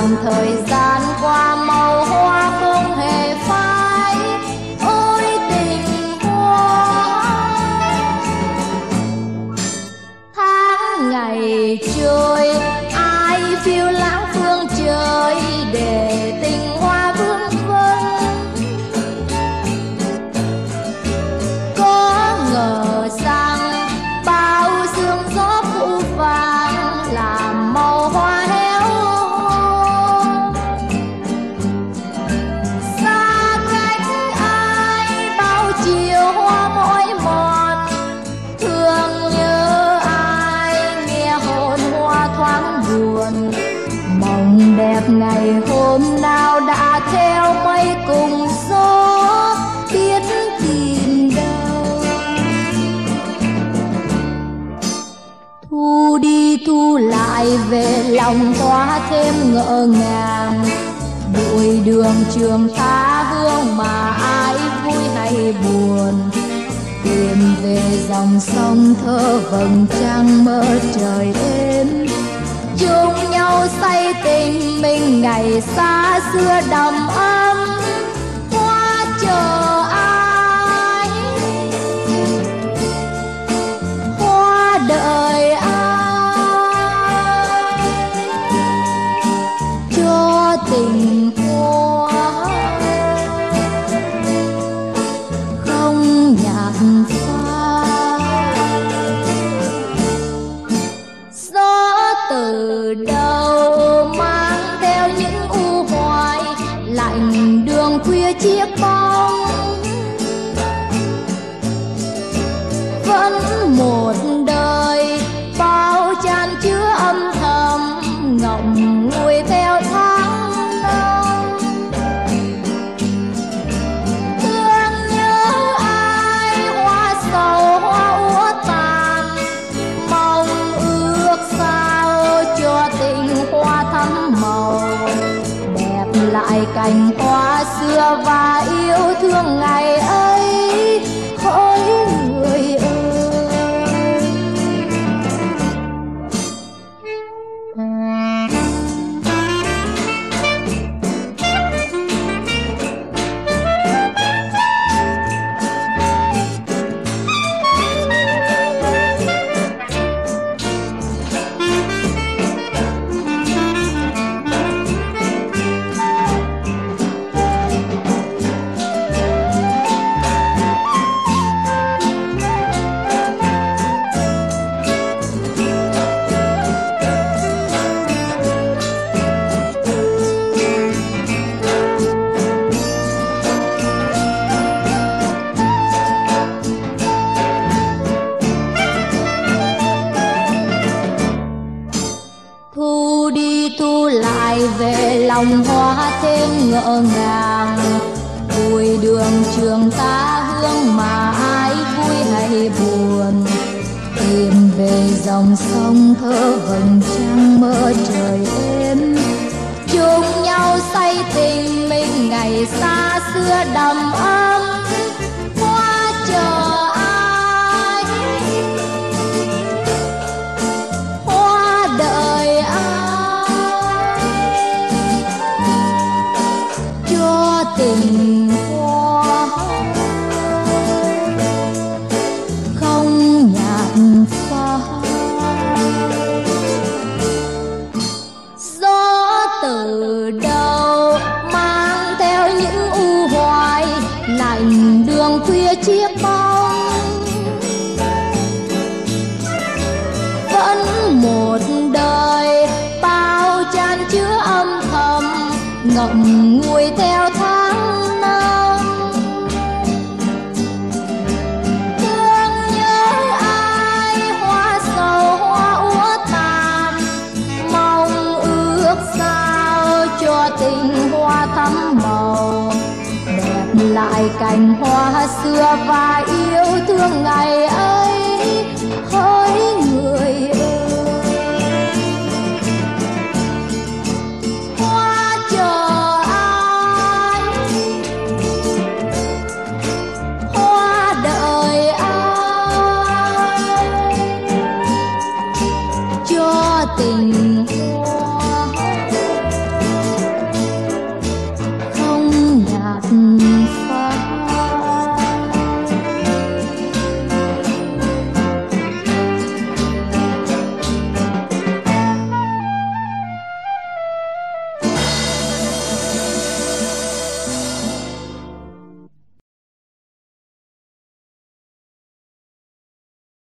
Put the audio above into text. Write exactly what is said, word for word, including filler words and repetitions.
ngàn thời gian qua màu hoa không hề phai. Ôi tình hoa, tháng ngày trôi ai phiêu lãng phương trời để tình hoa vương vấn. Có ngờ rằng bao sương gió phủ vàng làm màu hoa héo hon. Xa cách ai bao chiều hoa mỏi mòn, thương nhớ ai nghe hồn hoa thoáng buồn. Mộng đẹp ngày hôm nào đã theo mây cùng gió, biết tìm đâu. Thu đi thu lại về lòng hoa thêm ngỡ ngàng. Bụi đường trường tha hương mà ai vui hay buồn. Tìm về dòng sông thơ vầng trăng mơ trời êm. Chung nhau say tình mình ngày xa xưa đầm ấm. Hoa chờ ai, hoa đợi ai, cho tình hoa không nhạt phai. Gió từ đâu mang theo những u hoài, lạnh đường khuya chiếc bóng. Vẫn một đời bao tràn chứa âm thầm, ngậm ngùi theo tháng năm. Thương nhớ ai hoa sầu hoa úa tàn, mong ước sao cho tình hoa thắm màu. Đẹp lại cành hoa xưa và yêu thương ngày ấy, hỡi người ơi. Thu đi thu lại về lòng hoa thêm ngỡ ngàng. Bụi đường trường ta hương mà ai vui hay buồn. Tìm về dòng sông thơ vầng trăng mơ trời êm. Chung nhau say tình mình ngày xa xưa đầm ấm. Hoa chờ ai, hoa đợi ai, cho tình hoa không nhạt phai. Gió từ đâu mang theo những u hoài, lạnh đường khuya chiếc bóng. Vẫn một đời bao tràn chứa âm thầm, ngậm ngùi theo tháng năm. Thương nhớ ai hoa sầu hoa úa tàn, mong ước sao cho tình hoa thắm màu. Đẹp lại cành hoa xưa và yêu thương ngày ấy, hỡi người ơi.